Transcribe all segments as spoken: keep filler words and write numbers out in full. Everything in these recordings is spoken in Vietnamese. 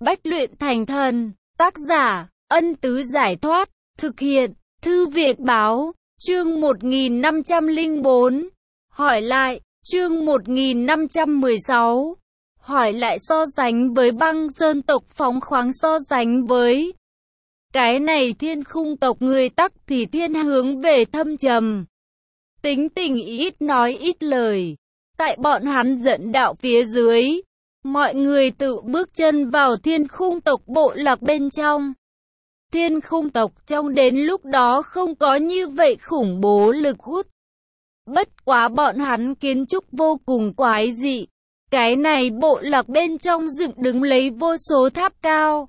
Bách luyện thành thần. Tác giả, Ân Tứ Giải Thoát. Thực hiện, Thư viện Báo. Chương một nghìn năm trăm lẻ bốn. Hỏi lại, chương một nghìn năm trăm mười sáu. Hỏi lại so sánh với băng sơn tộc phóng khoáng so sánh với cái này thiên khung tộc người tắc thì thiên hướng về thâm trầm. Tính tình ít nói ít lời. Tại bọn hắn dẫn đạo phía dưới, mọi người tự bước chân vào thiên khung tộc bộ lạc bên trong. Thiên khung tộc trong đến lúc đó không có như vậy khủng bố lực hút. Bất quá bọn hắn kiến trúc vô cùng quái dị. Cái này bộ lạc bên trong dựng đứng lấy vô số tháp cao.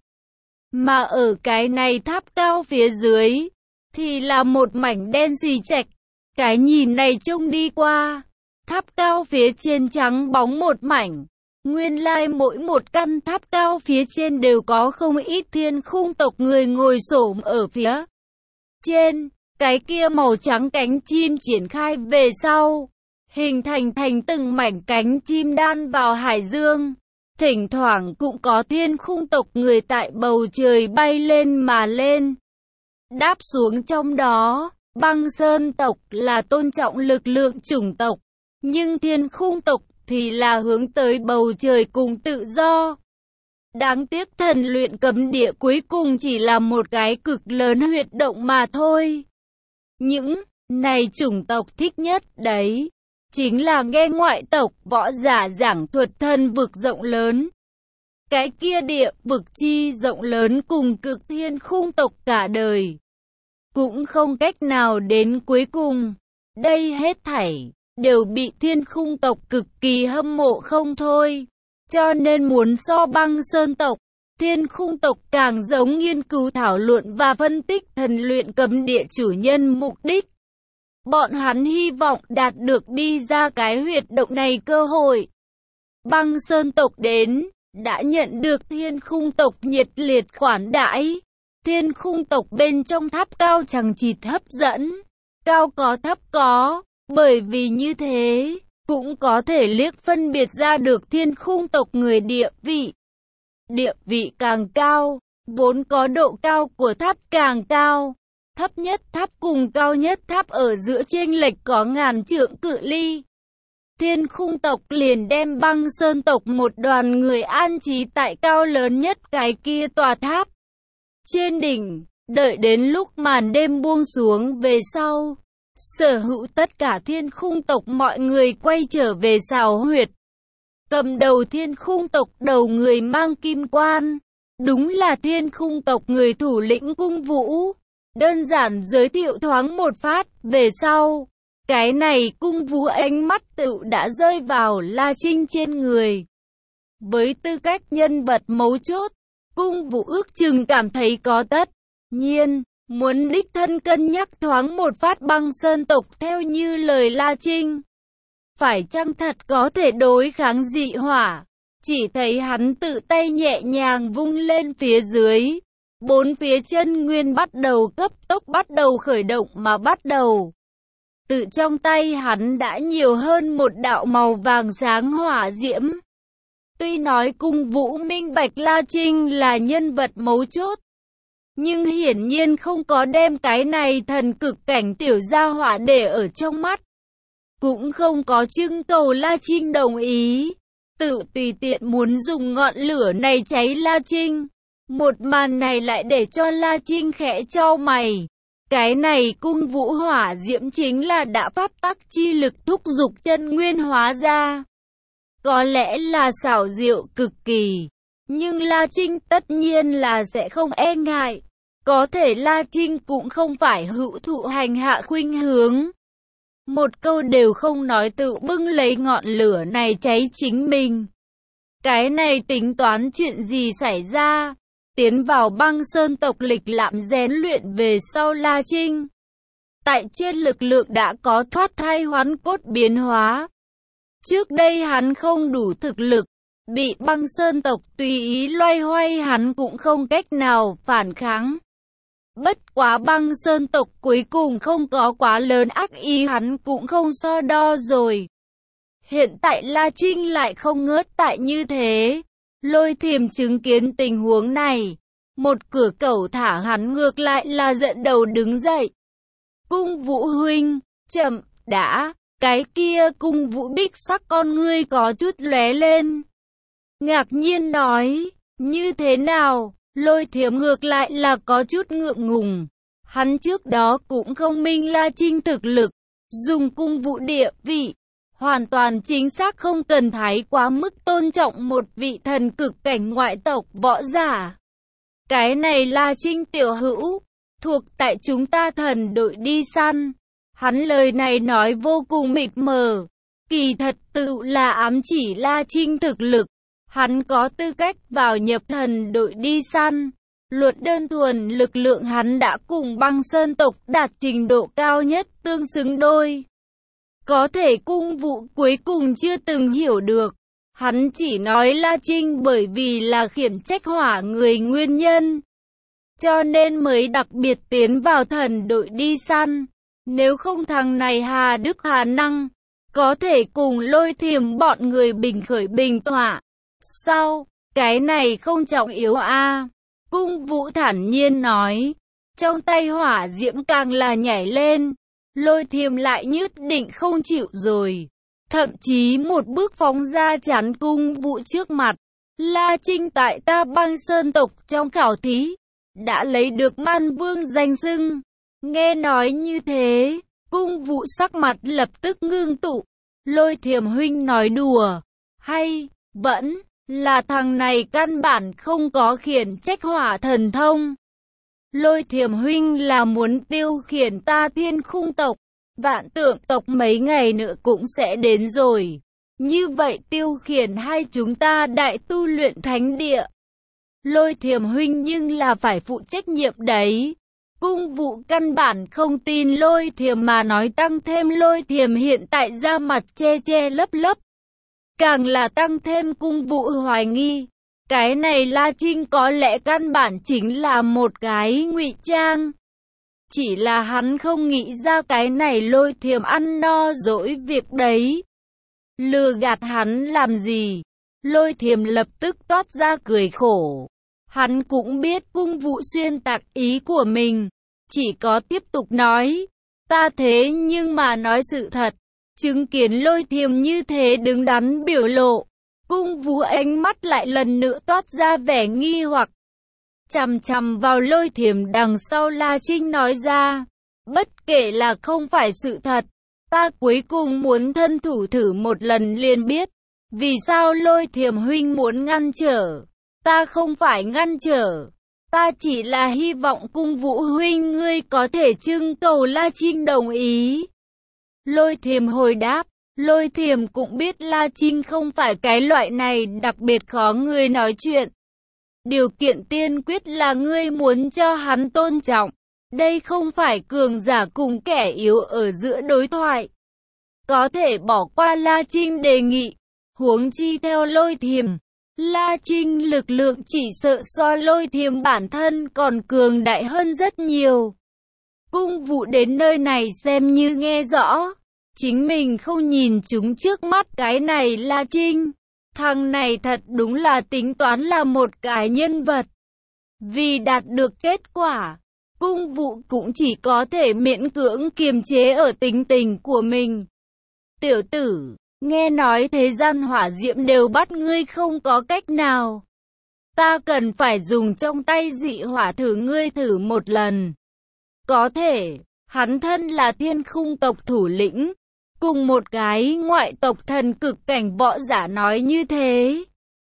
Mà ở cái này tháp cao phía dưới, thì là một mảnh đen xì chạch. Cái nhìn này trông đi qua, tháp cao phía trên trắng bóng một mảnh. Nguyên lai mỗi một căn tháp cao phía trên đều có không ít thiên khung tộc người ngồi xổm ở phía trên. Cái kia màu trắng cánh chim triển khai về sau, hình thành thành từng mảnh cánh chim đan vào hải dương. Thỉnh thoảng cũng có thiên khung tộc người tại bầu trời bay lên mà lên, đáp xuống trong đó. Băng sơn tộc là tôn trọng lực lượng chủng tộc, nhưng thiên khung tộc thì là hướng tới bầu trời cùng tự do. Đáng tiếc thần luyện cấm địa cuối cùng chỉ là một cái cực lớn huyệt động mà thôi. Những này chủng tộc thích nhất đấy chính là nghe ngoại tộc võ giả giảng thuật thân vực rộng lớn. Cái kia địa vực chi rộng lớn cùng cực thiên khung tộc cả đời cũng không cách nào đến cuối cùng. Đây hết thảy đều bị thiên khung tộc cực kỳ hâm mộ không thôi. Cho nên muốn so băng sơn tộc, thiên khung tộc càng giống nghiên cứu thảo luận và phân tích thần luyện cấm địa chủ nhân mục đích. Bọn hắn hy vọng đạt được đi ra cái huyệt động này cơ hội. Băng sơn tộc đến, đã nhận được thiên khung tộc nhiệt liệt khoản đãi. Thiên khung tộc bên trong tháp cao chằng chịt hấp dẫn, cao có thấp có, bởi vì như thế, cũng có thể liếc phân biệt ra được thiên khung tộc người địa vị. Địa vị càng cao, vốn có độ cao của tháp càng cao. Thấp nhất tháp cùng cao nhất tháp ở giữa chênh lệch có ngàn trượng cự ly. Thiên khung tộc liền đem băng sơn tộc một đoàn người an trí tại cao lớn nhất cái kia tòa tháp trên đỉnh, đợi đến lúc màn đêm buông xuống về sau, sở hữu tất cả thiên khung tộc mọi người quay trở về xào huyệt. Cầm đầu thiên khung tộc đầu người mang kim quan, đúng là thiên khung tộc người thủ lĩnh Cung Vũ. Đơn giản giới thiệu thoáng một phát, về sau, cái này Cung Vũ ánh mắt tự đã rơi vào La Trinh trên người. Với tư cách nhân vật mấu chốt, Cung Vũ ước chừng cảm thấy có tất nhiên muốn đích thân cân nhắc thoáng một phát băng sơn tộc theo như lời La Trinh. Phải chăng thật có thể đối kháng dị hỏa? Chỉ thấy hắn tự tay nhẹ nhàng vung lên phía dưới. Bốn phía chân nguyên bắt đầu cấp tốc bắt đầu khởi động mà bắt đầu. Tự trong tay hắn đã nhiều hơn một đạo màu vàng sáng hỏa diễm. Tuy nói Cung Vũ minh bạch La Trinh là nhân vật mấu chốt, nhưng hiển nhiên không có đem cái này thần cực cảnh tiểu gia hỏa để ở trong mắt. Cũng không có trưng cầu La Trinh đồng ý, tự tùy tiện muốn dùng ngọn lửa này cháy La Trinh. Một màn này lại để cho La Trinh khẽ chau mày. Cái này Cung Vũ hỏa diễm chính là đã pháp tắc chi lực thúc giục chân nguyên hóa ra. Có lẽ là xảo diệu cực kỳ, nhưng La Trinh tất nhiên là sẽ không e ngại. Có thể La Trinh cũng không phải hữu thụ hành hạ khuynh hướng. Một câu đều không nói tự bưng lấy ngọn lửa này cháy chính mình. Cái này tính toán chuyện gì xảy ra? Tiến vào băng sơn tộc lịch lãm rèn luyện về sau La Trinh, tại trên lực lượng đã có thoát thai hoán cốt biến hóa. Trước đây hắn không đủ thực lực, bị băng sơn tộc tùy ý loay hoay hắn cũng không cách nào phản kháng. Bất quá băng sơn tộc cuối cùng không có quá lớn ác ý hắn cũng không so đo rồi. Hiện tại La Trinh lại không ngớt tại như thế. Lôi Thiềm chứng kiến tình huống này, một cửa cẩu thả hắn ngược lại là giận đầu đứng dậy. Cung Vũ huynh, chậm, đã, cái kia. Cung Vũ bích sắc con ngươi có chút lóe lên. Ngạc nhiên nói, như thế nào? Lôi Thiềm ngược lại là có chút ngượng ngùng. Hắn trước đó cũng không minh La Trinh thực lực, dùng Cung Vũ địa vị, hoàn toàn chính xác không cần thái quá mức tôn trọng một vị thần cực cảnh ngoại tộc võ giả. Cái này La Trinh tiểu hữu, thuộc tại chúng ta thần đội đi săn. Hắn lời này nói vô cùng mịt mờ, kỳ thật tự là ám chỉ La Trinh thực lực. Hắn có tư cách vào nhập thần đội đi săn. Luật đơn thuần lực lượng hắn đã cùng băng sơn tộc đạt trình độ cao nhất tương xứng đôi. Có thể Cung Vũ cuối cùng chưa từng hiểu được. Hắn chỉ nói La Trinh bởi vì là khiển trách hỏa người nguyên nhân, cho nên mới đặc biệt tiến vào thần đội đi săn. Nếu không thằng này hà đức hà năng, có thể cùng Lôi Thiềm bọn người bình khởi bình tọa. Sao, cái này không trọng yếu a à? Cung Vũ thản nhiên nói, trong tay hỏa diễm càng là nhảy lên. Lôi Thiềm lại nhất định không chịu rồi, thậm chí một bước phóng ra chắn Cung Vũ trước mặt. La Trinh tại ta băng sơn tộc trong khảo thí đã lấy được man vương danh xưng. Nghe nói như thế, Cung Vũ sắc mặt lập tức ngưng tụ. Lôi Thiềm huynh nói đùa, hay vẫn là thằng này căn bản không có khiển trách hỏa thần thông? Lôi Thiềm huynh là muốn tiêu khiển ta thiên khung tộc, vạn tượng tộc mấy ngày nữa cũng sẽ đến rồi. Như vậy tiêu khiển hai chúng ta đại tu luyện thánh địa. Lôi Thiềm huynh nhưng là phải phụ trách nhiệm đấy. Cung Vũ căn bản không tin Lôi Thiềm mà nói, tăng thêm Lôi Thiềm hiện tại da mặt che che lấp lấp, càng là tăng thêm Cung Vũ hoài nghi. Cái này La Trinh có lẽ căn bản chính là một cái ngụy trang. Chỉ là hắn không nghĩ ra cái này Lôi Thiềm ăn no dỗi việc đấy. Lừa gạt hắn làm gì? Lôi Thiềm lập tức toát ra cười khổ. Hắn cũng biết Cung Vũ xuyên tạc ý của mình, chỉ có tiếp tục nói, ta thế nhưng mà nói sự thật. Chứng kiến Lôi Thiềm như thế đứng đắn biểu lộ, Cung Vũ ánh mắt lại lần nữa toát ra vẻ nghi hoặc, chằm chằm vào Lôi Thiềm đằng sau. La Trinh nói ra, bất kể là không phải sự thật, ta cuối cùng muốn thân thủ thử một lần liền biết. Vì sao Lôi Thiềm huynh muốn ngăn trở? Ta không phải ngăn trở, ta chỉ là hy vọng Cung Vũ huynh ngươi có thể trưng cầu La Trinh đồng ý. Lôi Thiềm hồi đáp. Lôi Thiềm cũng biết La Trinh không phải cái loại này đặc biệt khó người nói chuyện. Điều kiện tiên quyết là ngươi muốn cho hắn tôn trọng. Đây không phải cường giả cùng kẻ yếu ở giữa đối thoại. Có thể bỏ qua La Trinh đề nghị. Huống chi theo Lôi Thiềm, La Trinh lực lượng chỉ sợ so Lôi Thiềm bản thân còn cường đại hơn rất nhiều. Cung Vũ đến nơi này xem như nghe rõ. Chính mình không nhìn chúng trước mắt cái này La Trinh. Thằng này thật đúng là tính toán là một cái nhân vật. Vì đạt được kết quả, Cung Vũ cũng chỉ có thể miễn cưỡng kiềm chế ở tính tình của mình. Tiểu tử, nghe nói thế gian hỏa diễm đều bắt ngươi không có cách nào. Ta cần phải dùng trong tay dị hỏa thử ngươi thử một lần. Có thể, hắn thân là thiên khung tộc thủ lĩnh, cùng một cái ngoại tộc thần cực cảnh võ giả nói như thế.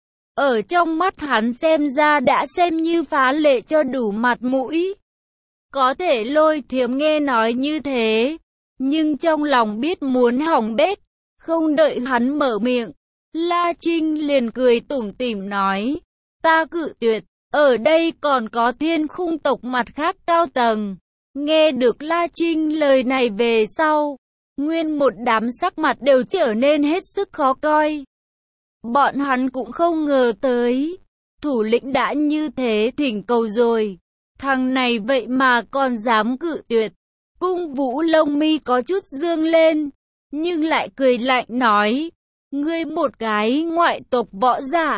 Ở trong mắt hắn xem ra đã xem như phá lệ cho đủ mặt mũi. Có thể Lôi Thiềm nghe nói như thế, nhưng trong lòng biết muốn hỏng bét, không đợi hắn mở miệng. La Trinh liền cười tủm tỉm nói, ta cự tuyệt, ở đây còn có thiên khung tộc mặt khác cao tầng. Nghe được La Trinh lời này về sau, nguyên một đám sắc mặt đều trở nên hết sức khó coi. Bọn hắn cũng không ngờ tới, thủ lĩnh đã như thế thỉnh cầu rồi, thằng này vậy mà còn dám cự tuyệt. Cung Vũ lông mi có chút dương lên, nhưng lại cười lạnh nói, ngươi một cái ngoại tộc võ giả,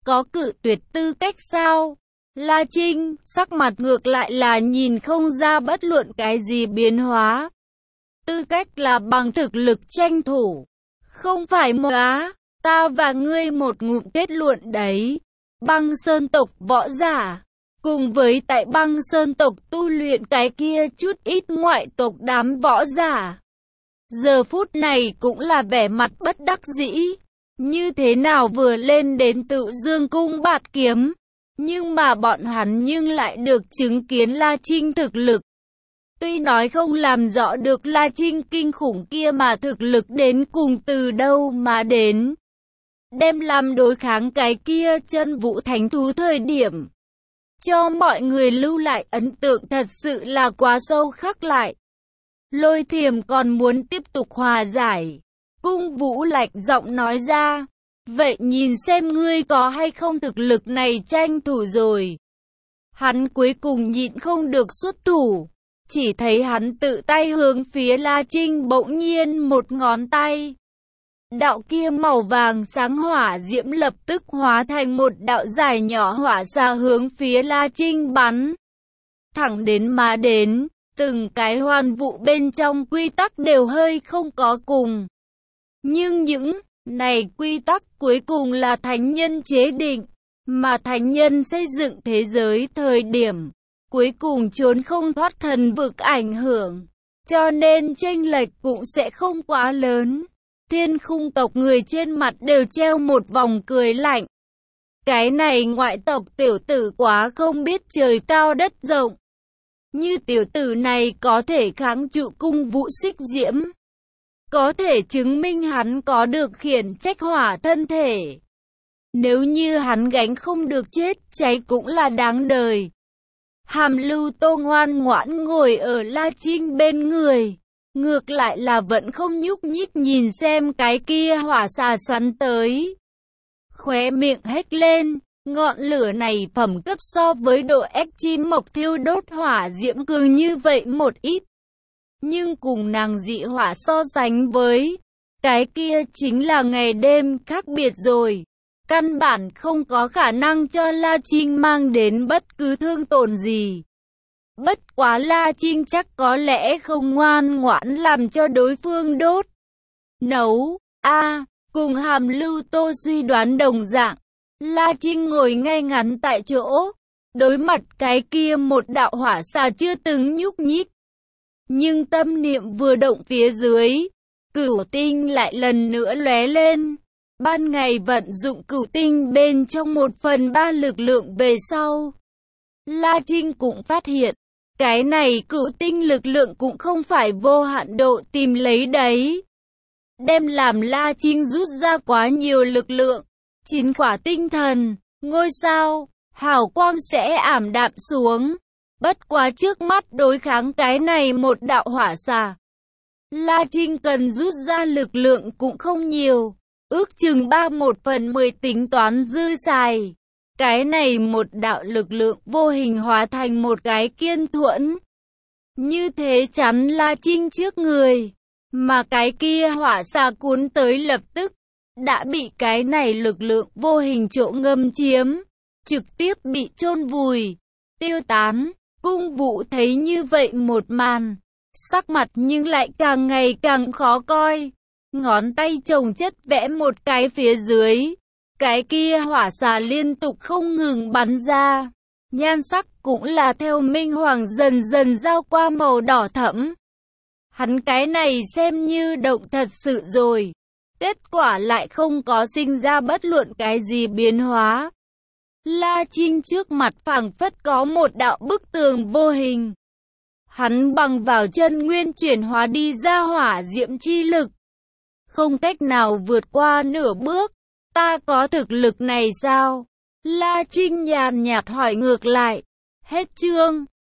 có cự tuyệt tư cách sao? La Trinh, sắc mặt ngược lại là nhìn không ra bất luận cái gì biến hóa. Tư cách là bằng thực lực tranh thủ, không phải một á, ta và ngươi một ngụm kết luận đấy. Băng Sơn tộc võ giả, cùng với tại Băng Sơn tộc tu luyện cái kia chút ít ngoại tộc đám võ giả. Giờ phút này cũng là vẻ mặt bất đắc dĩ, như thế nào vừa lên đến Tự Dương cung bạt kiếm, nhưng mà bọn hắn nhưng lại được chứng kiến La Trinh thực lực. Tuy nói không làm rõ được La Trinh kinh khủng kia mà thực lực đến cùng từ đâu mà đến. Đem làm đối kháng cái kia chân vũ thánh thú thời điểm, cho mọi người lưu lại ấn tượng thật sự là quá sâu khắc lại. Lôi Thiềm còn muốn tiếp tục hòa giải. Cung Vũ lạnh giọng nói ra, vậy nhìn xem ngươi có hay không thực lực này tranh thủ rồi. Hắn cuối cùng nhịn không được xuất thủ, chỉ thấy hắn tự tay hướng phía La Trinh bỗng nhiên một ngón tay. Đạo kia màu vàng sáng hỏa diễm lập tức hóa thành một đạo dài nhỏ hỏa xa hướng phía La Trinh bắn. Thẳng đến mà đến, từng cái hoàn vụ bên trong quy tắc đều hơi không có cùng. Nhưng những này quy tắc cuối cùng là thánh nhân chế định, mà thánh nhân xây dựng thế giới thời điểm, cuối cùng trốn không thoát thần vực ảnh hưởng, cho nên chênh lệch cũng sẽ không quá lớn. Thiên Khung tộc người trên mặt đều treo một vòng cười lạnh. Cái này ngoại tộc tiểu tử quá không biết trời cao đất rộng. Như tiểu tử này có thể kháng trụ Cung Vũ xích diễm, có thể chứng minh hắn có được khiển trách hỏa thân thể. Nếu như hắn gánh không được chết cháy cũng là đáng đời. Hàm Lưu Tô ngoan ngoãn ngồi ở La Trinh bên người, ngược lại là vẫn không nhúc nhích nhìn xem cái kia hỏa xà xoắn tới. Khóe miệng hét lên, ngọn lửa này phẩm cấp so với độ ép chim mộc thiêu đốt hỏa diễm cường như vậy một ít. Nhưng cùng nàng dị hỏa so sánh với, cái kia chính là ngày đêm khác biệt rồi. Căn bản không có khả năng cho La Trinh mang đến bất cứ thương tổn gì. Bất quá La Trinh chắc có lẽ không ngoan ngoãn làm cho đối phương đốt. Nấu, a à, cùng Hàm Lưu Tô suy đoán đồng dạng. La Trinh ngồi ngay ngắn tại chỗ, đối mặt cái kia một đạo hỏa xà chưa từng nhúc nhích. Nhưng tâm niệm vừa động phía dưới, cửu tinh lại lần nữa lóe lên. Ban ngày vận dụng cửu tinh bên trong một phần ba lực lượng về sau. La Trinh cũng phát hiện, cái này cửu tinh lực lượng cũng không phải vô hạn độ tìm lấy đấy. Đem làm La Trinh rút ra quá nhiều lực lượng, chín quả tinh thần, ngôi sao, hào quang sẽ ảm đạm xuống. Bất quá trước mắt đối kháng cái này một đạo hỏa xà, La Trinh cần rút ra lực lượng cũng không nhiều. Ước chừng ba một phần mười tính toán dư xài. Cái này một đạo lực lượng vô hình hóa thành một cái kiên thuẫn. Như thế chắn La Trinh trước người. Mà cái kia hỏa xà cuốn tới lập tức. Đã bị cái này lực lượng vô hình chỗ ngâm chiếm. Trực tiếp bị chôn vùi. Tiêu tán. Cung Vũ thấy như vậy một màn. Sắc mặt nhưng lại càng ngày càng khó coi. Ngón tay chồng chất vẽ một cái phía dưới. Cái kia hỏa xà liên tục không ngừng bắn ra. Nhan sắc cũng là theo minh hoàng dần dần giao qua màu đỏ thẫm. Hắn cái này xem như động thật sự rồi. Kết quả lại không có sinh ra bất luận cái gì biến hóa. La Trinh trước mặt phảng phất có một đạo bức tường vô hình. Hắn bằng vào chân nguyên chuyển hóa đi ra hỏa diễm chi lực. Không cách nào vượt qua nửa bước. Ta có thực lực này sao? La Trinh nhàn nhạt hỏi ngược lại. Hết chương.